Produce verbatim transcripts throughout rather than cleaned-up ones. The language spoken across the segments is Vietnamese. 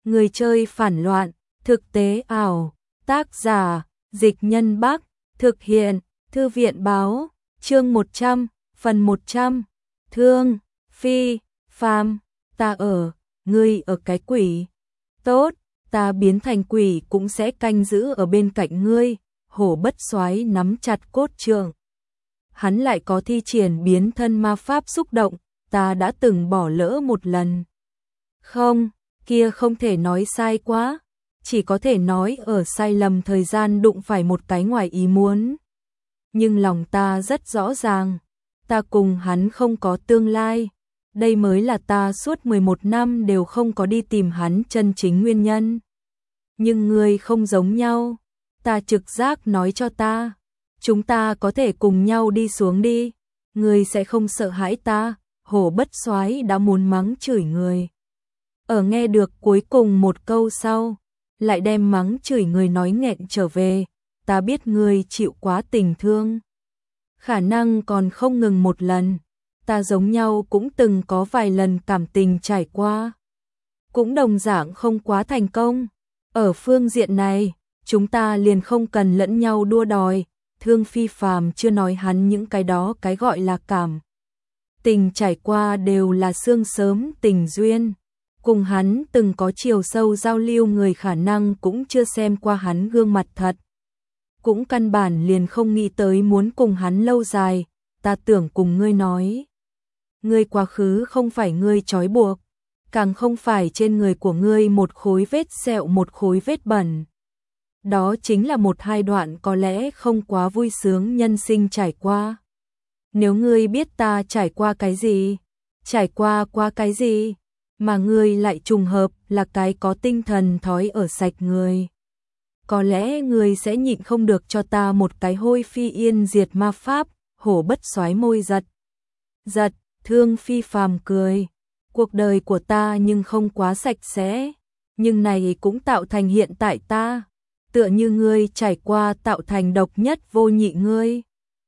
Người chơi phản loạn, thực tế ảo, tác giả, Dịch Nhân Bắc, thực hiện, Thư viện báo, chương một trăm, phần một trăm, Thương, Phi, Phàm, ta ở, ngươi ở cái quỷ. Tốt, ta biến thành quỷ cũng sẽ canh giữ ở bên cạnh ngươi. Hổ Bất Soái nắm chặt cốt trượng. Hắn lại có thi triển biến thân ma pháp xúc động, ta đã từng bỏ lỡ một lần. Không, kia không thể nói sai quá, chỉ có thể nói ở sai lầm thời gian đụng phải một cái ngoài ý muốn. Nhưng lòng ta rất rõ ràng, ta cùng hắn không có tương lai. Đây mới là ta suốt mười một năm đều không có đi tìm hắn chân chính nguyên nhân. Nhưng ngươi không giống nhau, ta trực giác nói cho ta, chúng ta có thể cùng nhau đi xuống đi, ngươi sẽ không sợ hãi ta. Hổ Bất Soái đã muốn mắng chửi người. Ở nghe được cuối cùng một câu sau, lại đem mắng chửi người nói nghẹn trở về, ta biết ngươi chịu quá tình thương. Khả năng còn không ngừng một lần, ta giống nhau cũng từng có vài lần cảm tình trải qua. Cũng đồng dạng không quá thành công. Ở phương diện này, chúng ta liền không cần lẫn nhau đua đòi. Thương Phi Phàm chưa nói hắn những cái đó cái gọi là cảm tình trải qua đều là xương sớm tình duyên. Cùng hắn từng có chiều sâu giao lưu người khả năng cũng chưa xem qua hắn gương mặt thật. Cũng căn bản liền không nghĩ tới muốn cùng hắn lâu dài. Ta tưởng cùng ngươi nói, ngươi quá khứ không phải ngươi trói buộc, càng không phải trên người của ngươi một khối vết sẹo một khối vết bẩn. Đó chính là một hai đoạn có lẽ không quá vui sướng nhân sinh trải qua. Nếu ngươi biết ta trải qua cái gì, trải qua qua cái gì, mà ngươi lại trùng hợp là cái có tinh thần thói ở sạch người, có lẽ ngươi sẽ nhịn không được cho ta một cái hôi phi yên diệt ma pháp. Hổ Bất Soái môi giật giật. Thương Phi Phàm cười, cuộc đời của ta nhưng không quá sạch sẽ, nhưng này cũng tạo thành hiện tại ta, tựa như ngươi trải qua tạo thành độc nhất vô nhị ngươi.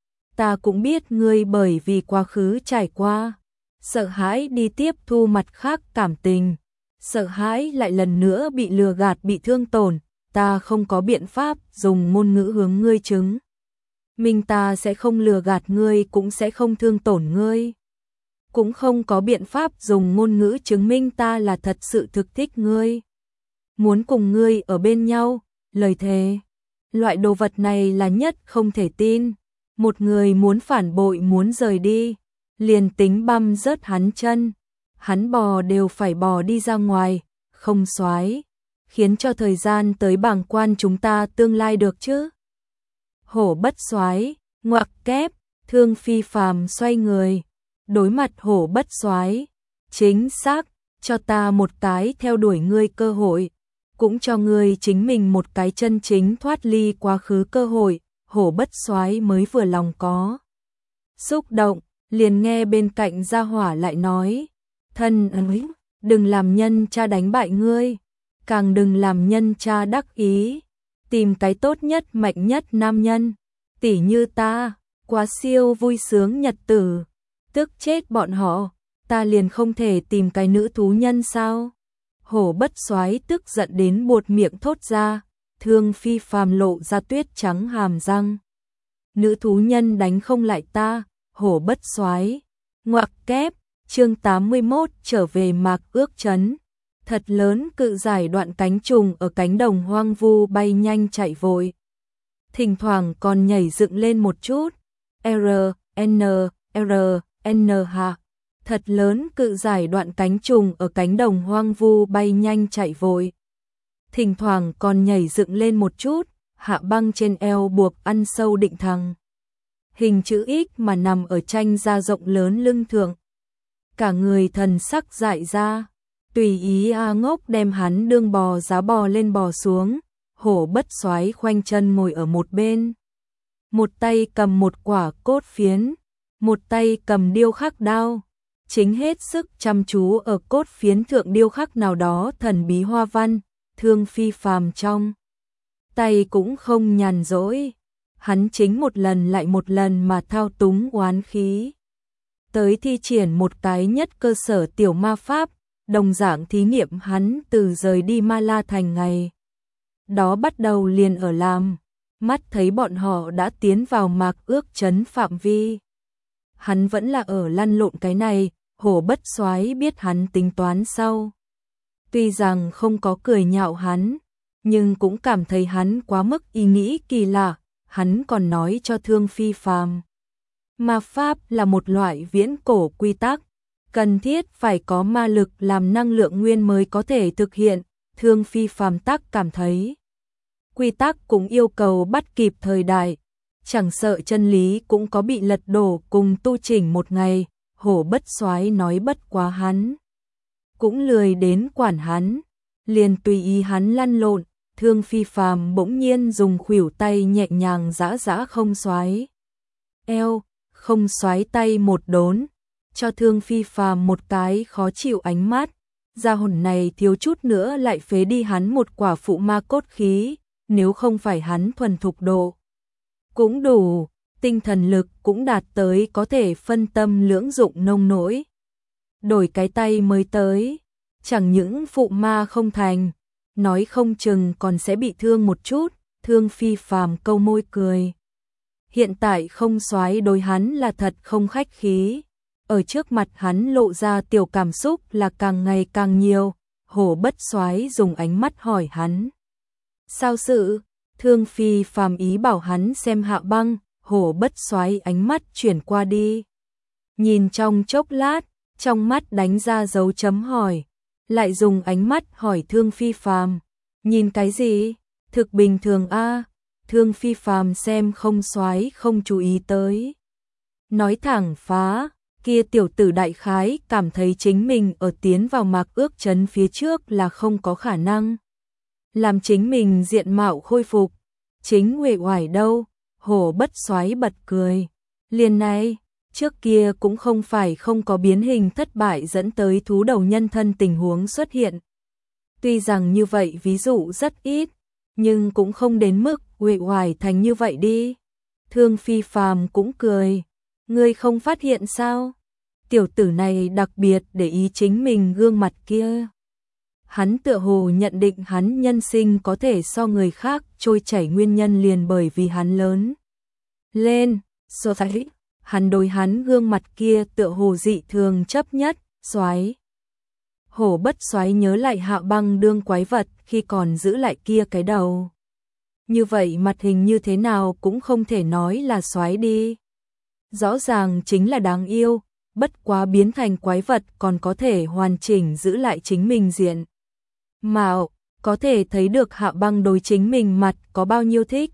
Ta cũng biết ngươi bởi vì quá khứ trải qua, sợ hãi đi tiếp thu mặt khác cảm tình, sợ hãi lại lần nữa bị lừa gạt bị thương tổn, ta không có biện pháp dùng ngôn ngữ hướng ngươi chứng minh ta sẽ không lừa gạt ngươi cũng sẽ không thương tổn ngươi. Cũng không có biện pháp dùng ngôn ngữ chứng minh ta là thật sự thực thích ngươi, muốn cùng ngươi ở bên nhau, lời thề. Loại đồ vật này là nhất không thể tin. Một người muốn phản bội muốn rời đi, liền tính băm rớt hắn chân, hắn bò đều phải bò đi ra ngoài, không soái, khiến cho thời gian tới bàng quan chúng ta tương lai được chứ. Hổ Bất Soái, ngoặc kép. Thương Phi Phàm xoay người, đối mặt Hổ Bất Soái, chính xác, cho ta một cái theo đuổi ngươi cơ hội, cũng cho ngươi chính mình một cái chân chính thoát ly quá khứ cơ hội. Hổ Bất Soái mới vừa lòng có xúc động, liền nghe bên cạnh gia hỏa lại nói, thân ơi, đừng làm nhân cha đánh bại ngươi, càng đừng làm nhân cha đắc ý, tìm cái tốt nhất mạnh nhất nam nhân, tỉ như ta, quá siêu vui sướng nhật tử, tức chết bọn họ, ta liền không thể tìm cái nữ thú nhân sao? Hổ Bất Soái tức giận đến buột miệng thốt ra. Thương Phi Phàm lộ ra tuyết trắng hàm răng. Nữ thú nhân đánh không lại ta. Hổ Bất Soái, ngoặc kép. Chương tám mươi mốt trở về Mạc Ước Trấn. Thật lớn cự giải đoạn cánh trùng ở cánh đồng hoang vu bay nhanh chạy vội, thỉnh thoảng còn nhảy dựng lên một chút. R, N, R, N hạ. Thật lớn cự giải đoạn cánh trùng ở cánh đồng hoang vu bay nhanh chạy vội, thỉnh thoảng còn nhảy dựng lên một chút. Hạ băng trên eo buộc ăn sâu định thằng hình chữ X mà nằm ở tranh da rộng lớn lưng thượng, cả người thần sắc dại ra, tùy ý a ngốc đem hắn đương bò giá bò lên bò xuống. Hổ Bất Soái khoanh chân ngồi ở một bên, một tay cầm một quả cốt phiến, một tay cầm điêu khắc đao, chính hết sức chăm chú ở cốt phiến thượng điêu khắc nào đó thần bí hoa văn. Thương Phi Phàm trong tay cũng không nhàn rỗi, hắn chính một lần lại một lần mà thao túng oán khí, tới thi triển một cái nhất cơ sở tiểu ma pháp, đồng dạng thí nghiệm hắn từ rời đi Ma La Thành ngày đó bắt đầu liền ở làm, mắt thấy bọn họ đã tiến vào mạc ước trấn phạm vi. Hắn vẫn là ở lăn lộn cái này, Hổ Bất Soái biết hắn tính toán sau. Tuy rằng không có cười nhạo hắn, nhưng cũng cảm thấy hắn quá mức ý nghĩ kỳ lạ, hắn còn nói cho Thương Phi Phàm. Ma pháp là một loại viễn cổ quy tắc, cần thiết phải có ma lực làm năng lượng nguyên mới có thể thực hiện, Thương Phi Phàm tắc cảm thấy. Quy tắc cũng yêu cầu bắt kịp thời đại, chẳng sợ chân lý cũng có bị lật đổ cùng tu chỉnh một ngày, Hổ Bất Soái nói bất quá hắn. Cũng lười đến quản hắn, liền tùy ý hắn lăn lộn, Thương Phi Phàm bỗng nhiên dùng khuỷu tay nhẹ nhàng giã giã Không Soái eo, Không Soái tay một đốn, cho Thương Phi Phàm một cái khó chịu ánh mắt, gia hồn này thiếu chút nữa lại phế đi hắn một quả phụ ma cốt khí, nếu không phải hắn thuần thục độ cũng đủ, tinh thần lực cũng đạt tới có thể phân tâm lưỡng dụng nông nỗi. Đổi cái tay mới tới, chẳng những phụ ma không thành, nói không chừng còn sẽ bị thương một chút, Thương Phi Phàm câu môi cười. Hiện tại Không Soái đối hắn là thật không khách khí, ở trước mặt hắn lộ ra tiểu cảm xúc là càng ngày càng nhiều, Hổ Bất Soái dùng ánh mắt hỏi hắn. Sao sự? Thương Phi Phàm ý bảo hắn xem Hạ Băng, Hổ Bất Soái ánh mắt chuyển qua đi. Nhìn trong chốc lát, trong mắt đánh ra dấu chấm hỏi, lại dùng ánh mắt hỏi Thương Phi Phàm, nhìn cái gì? Thực bình thường a. Thương Phi Phàm xem Không Soái không chú ý tới. Nói thẳng phá, kia tiểu tử đại khái cảm thấy chính mình ở tiến vào mạc ước trấn phía trước là không có khả năng. Làm chính mình diện mạo khôi phục, chính uể oải đâu, Hổ Bất Soái bật cười. Liền này, trước kia cũng không phải không có biến hình thất bại dẫn tới thú đầu nhân thân tình huống xuất hiện. Tuy rằng như vậy ví dụ rất ít, nhưng cũng không đến mức uể oải thành như vậy đi. Thương Phi Phàm cũng cười, ngươi không phát hiện sao? Tiểu tử này đặc biệt để ý chính mình gương mặt kia. Hắn tựa hồ nhận định hắn nhân sinh có thể so người khác trôi chảy nguyên nhân liền bởi vì hắn lớn lên, so thấy, hắn đối hắn gương mặt kia tựa hồ dị thường chấp nhất, Soái. Hổ Bất Soái nhớ lại Hạ Băng đương quái vật khi còn giữ lại kia cái đầu. Như vậy mặt hình như thế nào cũng không thể nói là Soái đi. Rõ ràng chính là đáng yêu, bất quá biến thành quái vật còn có thể hoàn chỉnh giữ lại chính mình diện mạo, có thể thấy được Hạ Băng đối chính mình mặt có bao nhiêu thích.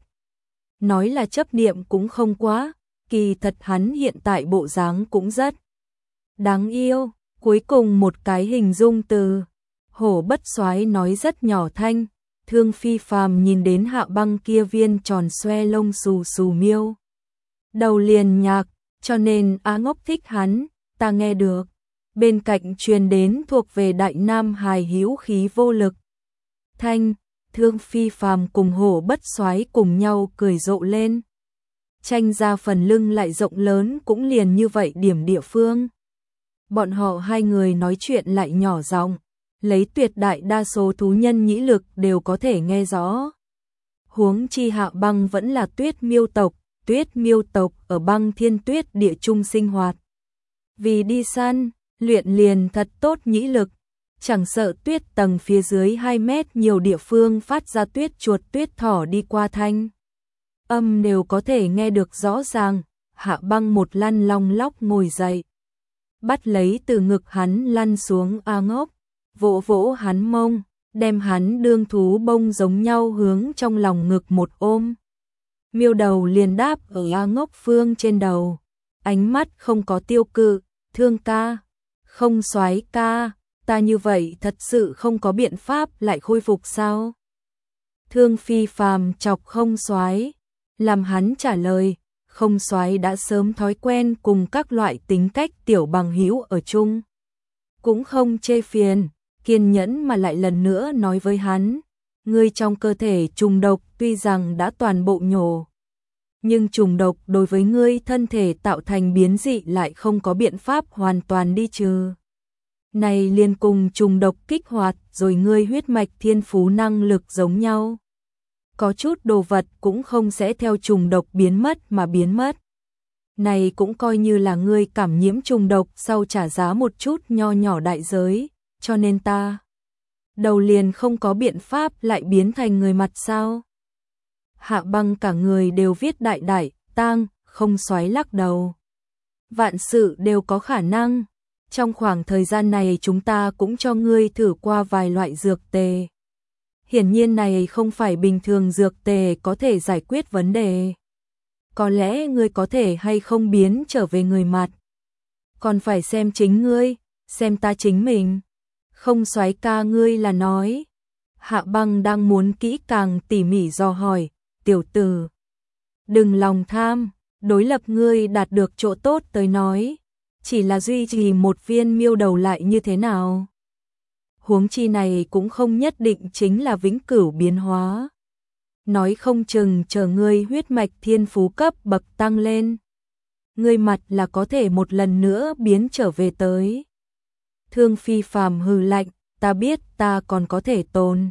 Nói là chấp niệm cũng không quá, kỳ thật hắn hiện tại bộ dáng cũng rất đáng yêu. Cuối cùng một cái hình dung từ, Hổ Bất Soái nói rất nhỏ thanh, Thương Phi Phàm nhìn đến Hạ Băng kia viên tròn xoe lông xù xù miêu. Đầu liền nhạc, cho nên Á Ngốc thích hắn, ta nghe được. Bên cạnh truyền đến thuộc về đại nam hài hữu khí vô lực. Thanh, Thương Phi Phàm cùng Hổ Bất Soái cùng nhau cười rộ lên. Tranh ra phần lưng lại rộng lớn cũng liền như vậy điểm địa phương. Bọn họ hai người nói chuyện lại nhỏ giọng, lấy tuyệt đại đa số thú nhân nhĩ lực đều có thể nghe rõ. Huống chi Hạ Băng vẫn là tuyết miêu tộc, tuyết miêu tộc ở băng thiên tuyết địa trung sinh hoạt. Vì đi săn, luyện liền thật tốt nhĩ lực, chẳng sợ tuyết tầng phía dưới hai mét nhiều địa phương phát ra tuyết chuột tuyết thỏ đi qua thanh. Âm đều có thể nghe được rõ ràng. Hạ Băng một lăn long lóc ngồi dậy, bắt lấy từ ngực hắn lăn xuống A Ngốc, vỗ vỗ hắn mông, đem hắn đương thú bông giống nhau hướng trong lòng ngực một ôm. Miêu đầu liền đáp ở A Ngốc phương trên đầu, ánh mắt không có tiêu cự, Thương ca, Không Soái ca, ta như vậy thật sự không có biện pháp lại khôi phục sao? Thương Phi Phàm chọc Không Soái, làm hắn trả lời. Không Soái đã sớm thói quen cùng các loại tính cách tiểu bằng hữu ở chung, cũng không chê phiền, kiên nhẫn mà lại lần nữa nói với hắn, ngươi trong cơ thể trùng độc tuy rằng đã toàn bộ nhổ, nhưng trùng độc đối với ngươi thân thể tạo thành biến dị lại không có biện pháp hoàn toàn đi trừ. Này liền cùng trùng độc kích hoạt rồi ngươi huyết mạch thiên phú năng lực giống nhau. Có chút đồ vật cũng không sẽ theo trùng độc biến mất mà biến mất. Này cũng coi như là ngươi cảm nhiễm trùng độc sau trả giá một chút nho nhỏ đại giới, cho nên ta đầu liền không có biện pháp lại biến thành người mặt sao. Hạ Băng cả người đều viết đại đại, tang, không xoáy lắc đầu. Vạn sự đều có khả năng. Trong khoảng thời gian này chúng ta cũng cho ngươi thử qua vài loại dược tề. Hiển nhiên này không phải bình thường dược tề có thể giải quyết vấn đề. Có lẽ ngươi có thể hay không biến trở về người mặt. Còn phải xem chính ngươi, xem ta chính mình. Không xoáy ca ngươi là nói. Hạ Băng đang muốn kỹ càng tỉ mỉ dò hỏi, tiểu tử. Đừng lòng tham, đối lập ngươi đạt được chỗ tốt tới nói. Chỉ là duy trì một viên miêu đầu lại như thế nào. Huống chi này cũng không nhất định chính là vĩnh cửu biến hóa. Nói không chừng chờ ngươi huyết mạch thiên phú cấp bậc tăng lên. Ngươi mặt là có thể một lần nữa biến trở về tới. Thương Phi Phàm hừ lạnh, ta biết ta còn có thể tồn.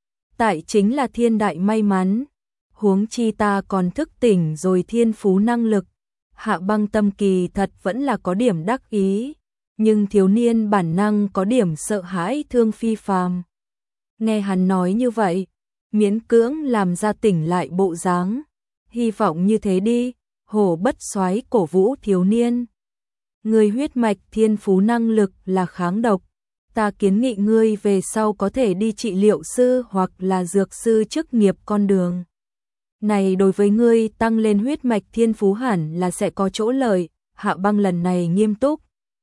Tại chính là thiên đại may mắn. Huống chi ta còn thức tỉnh rồi thiên phú năng lực. Hạ Băng tâm kỳ thật vẫn là có điểm đắc ý, nhưng thiếu niên bản năng có điểm sợ hãi Thương Phi Phàm. Nghe hắn nói như vậy, miễn cưỡng làm ra tỉnh lại bộ dáng, hy vọng như thế đi, Hổ Bất Soái cổ vũ thiếu niên. Người huyết mạch thiên phú năng lực là kháng độc, ta kiến nghị ngươi về sau có thể đi trị liệu sư hoặc là dược sư chức nghiệp con đường. Này đối với ngươi tăng lên huyết mạch thiên phú hẳn là sẽ có chỗ lợi. Hạ Băng lần này nghiêm túc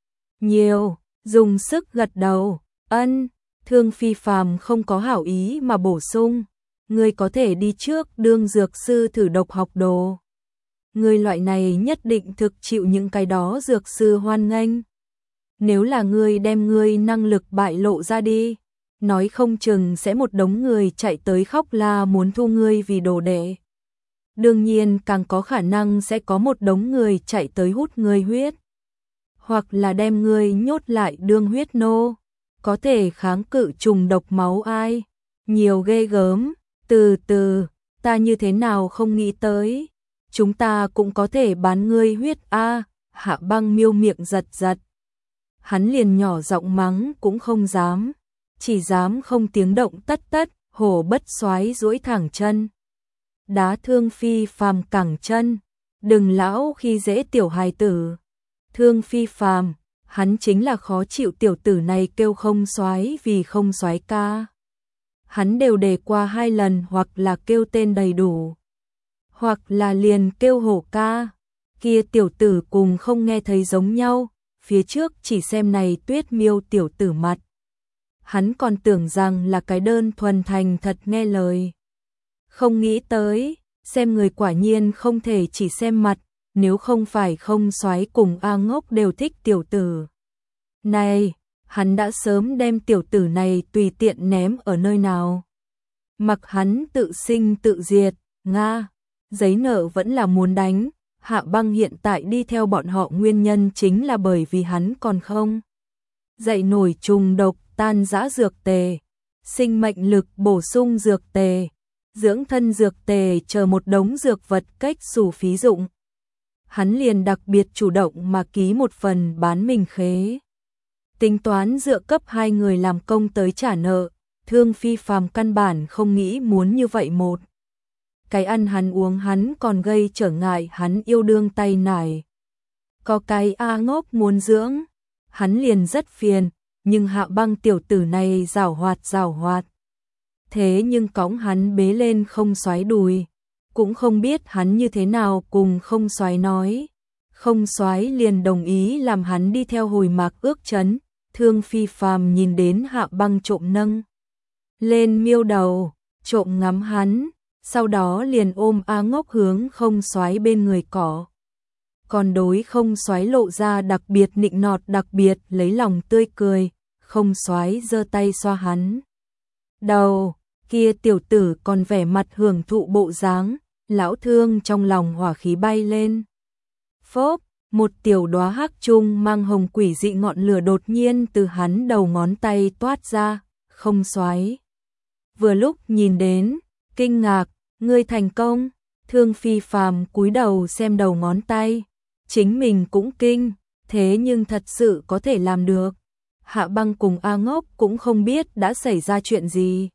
nhiều, dùng sức gật đầu, ân. Thương Phi Phàm không có hảo ý mà bổ sung, ngươi có thể đi trước đương dược sư thử độc học đồ. Ngươi loại này nhất định thực chịu những cái đó dược sư hoan nghênh. Nếu là ngươi đem ngươi năng lực bại lộ ra đi, nói không chừng sẽ một đống người chạy tới khóc la muốn thu ngươi vì đồ đệ. Đương nhiên càng có khả năng sẽ có một đống người chạy tới hút ngươi huyết. Hoặc là đem ngươi nhốt lại đương huyết nô. Có thể kháng cự trùng độc máu ai. Nhiều ghê gớm. Từ từ, ta như thế nào không nghĩ tới. Chúng ta cũng có thể bán ngươi huyết a. À, Hạ Băng miêu miệng giật giật. Hắn liền nhỏ giọng mắng cũng không dám. Chỉ dám không tiếng động tất tất. Hổ Bất Soái duỗi thẳng chân. Đá Thương Phi Phàm cẳng chân, đừng lão khi dễ tiểu hài tử. Thương Phi Phàm, hắn chính là khó chịu tiểu tử này kêu không soái vì không soái ca. Hắn đều đề qua hai lần hoặc là kêu tên đầy đủ, hoặc là liền kêu hổ ca. Kia tiểu tử cùng không nghe thấy giống nhau, phía trước chỉ xem này Tuyết Miêu tiểu tử mặt. Hắn còn tưởng rằng là cái đơn thuần thành thật nghe lời. Không nghĩ tới, xem người quả nhiên không thể chỉ xem mặt, nếu không phải không soái cùng A Ngốc đều thích tiểu tử. Này, hắn đã sớm đem tiểu tử này tùy tiện ném ở nơi nào. Mặc hắn tự sinh tự diệt, Nga, giấy nợ vẫn là muốn đánh. Hạ Băng hiện tại đi theo bọn họ nguyên nhân chính là bởi vì hắn còn không dậy nổi trùng độc tan rã dược tề, sinh mệnh lực bổ sung dược tề, dưỡng thân dược tề chờ một đống dược vật cách xù phí dụng. Hắn liền đặc biệt chủ động mà ký một phần bán mình khế. Tính toán dựa cấp hai người làm công tới trả nợ, Thương Phi Phàm căn bản không nghĩ muốn như vậy một. Cái ăn hắn uống hắn còn gây trở ngại hắn yêu đương tay nải. Có cái A Ngốc muốn dưỡng, hắn liền rất phiền, nhưng Hạ Băng tiểu tử này giảo hoạt giảo hoạt. Thế nhưng cõng hắn bế lên không xoáy đùi, cũng không biết hắn như thế nào cùng không xoáy nói. Không xoáy liền đồng ý làm hắn đi theo hồi mạc ước chấn. Thương Phi Phàm nhìn đến Hạ Băng trộm nâng lên miêu đầu, trộm ngắm hắn, sau đó liền ôm A Ngốc hướng không xoáy bên người cỏ. Còn đối không xoáy lộ ra đặc biệt nịnh nọt đặc biệt lấy lòng tươi cười, không xoáy giơ tay xoa hắn đầu, kia tiểu tử còn vẻ mặt hưởng thụ bộ dáng, lão Thương trong lòng hỏa khí bay lên. Phốp, một tiểu đóa hắc trung mang hồng quỷ dị ngọn lửa đột nhiên từ hắn đầu ngón tay toát ra, không xoáy. Vừa lúc nhìn đến, kinh ngạc, ngươi thành công, Thương Phi Phàm cúi đầu xem đầu ngón tay, chính mình cũng kinh, thế nhưng thật sự có thể làm được. Hạ Băng cùng A Ngốc cũng không biết đã xảy ra chuyện gì.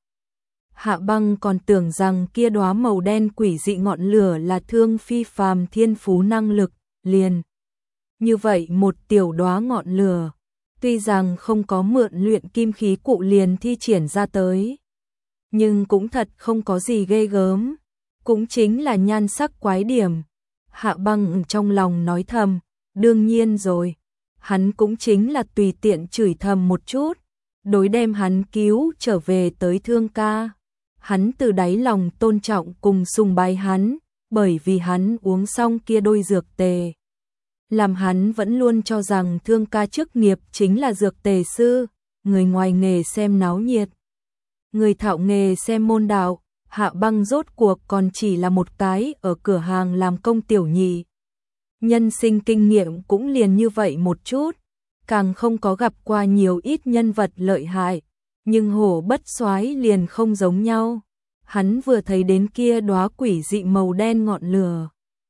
Hạ Băng còn tưởng rằng kia đóa màu đen quỷ dị ngọn lửa là Thương Phi Phàm thiên phú năng lực, liền. Như vậy một tiểu đóa ngọn lửa, tuy rằng không có mượn luyện kim khí cụ liền thi triển ra tới, nhưng cũng thật không có gì ghê gớm, cũng chính là nhan sắc quái điểm. Hạ Băng trong lòng nói thầm, đương nhiên rồi, hắn cũng chính là tùy tiện chửi thầm một chút, đối đem hắn cứu trở về tới Thương ca. Hắn từ đáy lòng tôn trọng cùng sùng bái hắn, bởi vì hắn uống xong kia đôi dược tề. Làm hắn vẫn luôn cho rằng Thương ca chức nghiệp chính là dược tề sư, người ngoài nghề xem náo nhiệt, người thạo nghề xem môn đạo. Hạ Băng rốt cuộc còn chỉ là một cái ở cửa hàng làm công tiểu nhị. Nhân sinh kinh nghiệm cũng liền như vậy một chút, càng không có gặp qua nhiều ít nhân vật lợi hại, nhưng Hổ Bất Soái liền không giống nhau. Hắn vừa thấy đến kia đóa quỷ dị màu đen ngọn lửa,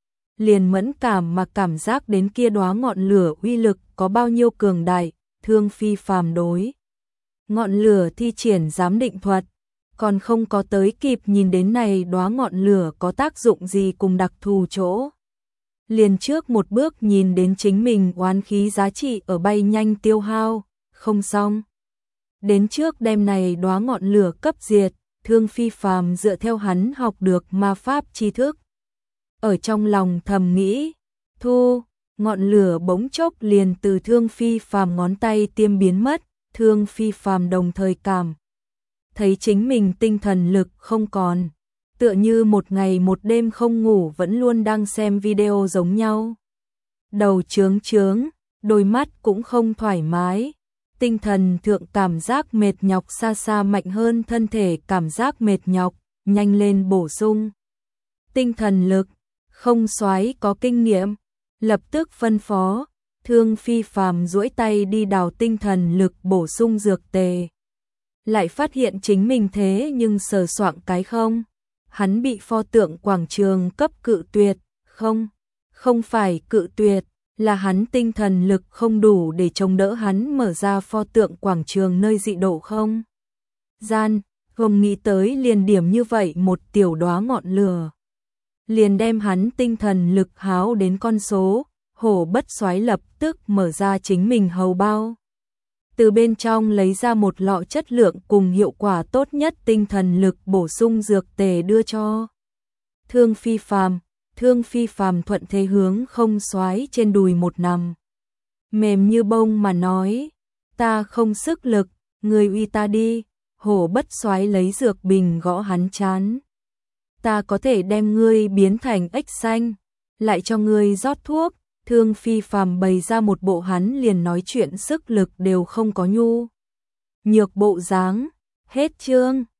liền mẫn cảm mà cảm giác đến kia đóa ngọn lửa uy lực có bao nhiêu cường đại. Thương Phi Phàm đối ngọn lửa thi triển giám định thuật, còn không có tới kịp nhìn đến này đóa ngọn lửa có tác dụng gì cùng đặc thù chỗ, liền trước một bước nhìn đến chính mình oán khí giá trị ở bay nhanh tiêu hao, không xong. Đến trước đêm này đóa ngọn lửa cấp diệt, Thương Phi Phàm dựa theo hắn học được ma pháp tri thức, ở trong lòng thầm nghĩ, thu, ngọn lửa bỗng chốc liền từ Thương Phi Phàm ngón tay tiêm biến mất. Thương Phi Phàm đồng thời cảm thấy chính mình tinh thần lực không còn, tựa như một ngày một đêm không ngủ vẫn luôn đang xem video giống nhau. Đầu chướng chướng, đôi mắt cũng không thoải mái, tinh thần thượng cảm giác mệt nhọc xa xa mạnh hơn thân thể cảm giác mệt nhọc, nhanh lên bổ sung tinh thần lực. Không soái có kinh nghiệm, lập tức phân phó, Thương Phi Phàm duỗi tay đi đào tinh thần lực bổ sung dược tề. Lại phát hiện chính mình thế nhưng sờ soạng cái không. Hắn bị pho tượng quảng trường cấp cự tuyệt, không, không phải cự tuyệt, là hắn tinh thần lực không đủ để chống đỡ hắn mở ra pho tượng quảng trường nơi dị độ không. Gian, không nghĩ tới liền điểm như vậy một tiểu đóa ngọn lửa, liền đem hắn tinh thần lực háo đến con số. Hổ Bất Soái lập tức mở ra chính mình hầu bao, từ bên trong lấy ra một lọ chất lượng cùng hiệu quả tốt nhất tinh thần lực bổ sung dược tề đưa cho Thương Phi Phàm. Thương Phi Phàm thuận thế hướng Không Soái trên đùi một nằm, mềm như bông mà nói, ta không sức lực, người uy ta đi. Hổ Bất Soái lấy dược bình gõ hắn chán, ta có thể đem ngươi biến thành ếch xanh, lại cho ngươi rót thuốc. Thương Phi Phàm bày ra một bộ hắn liền nói chuyện sức lực đều không có nhu nhược bộ dáng. Hết chương.